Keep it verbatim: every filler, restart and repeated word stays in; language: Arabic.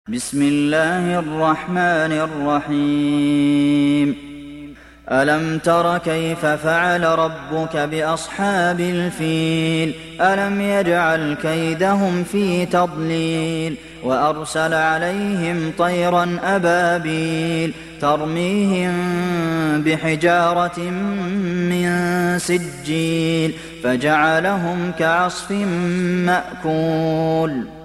بسم الله الرحمن الرحيم ألم تر كيف فعل ربك بأصحاب الفيل ألم يجعل كيدهم في تضليل وأرسل عليهم طيرا أبابيل ترميهم بحجارة من سجيل فجعلهم كعصف مأكول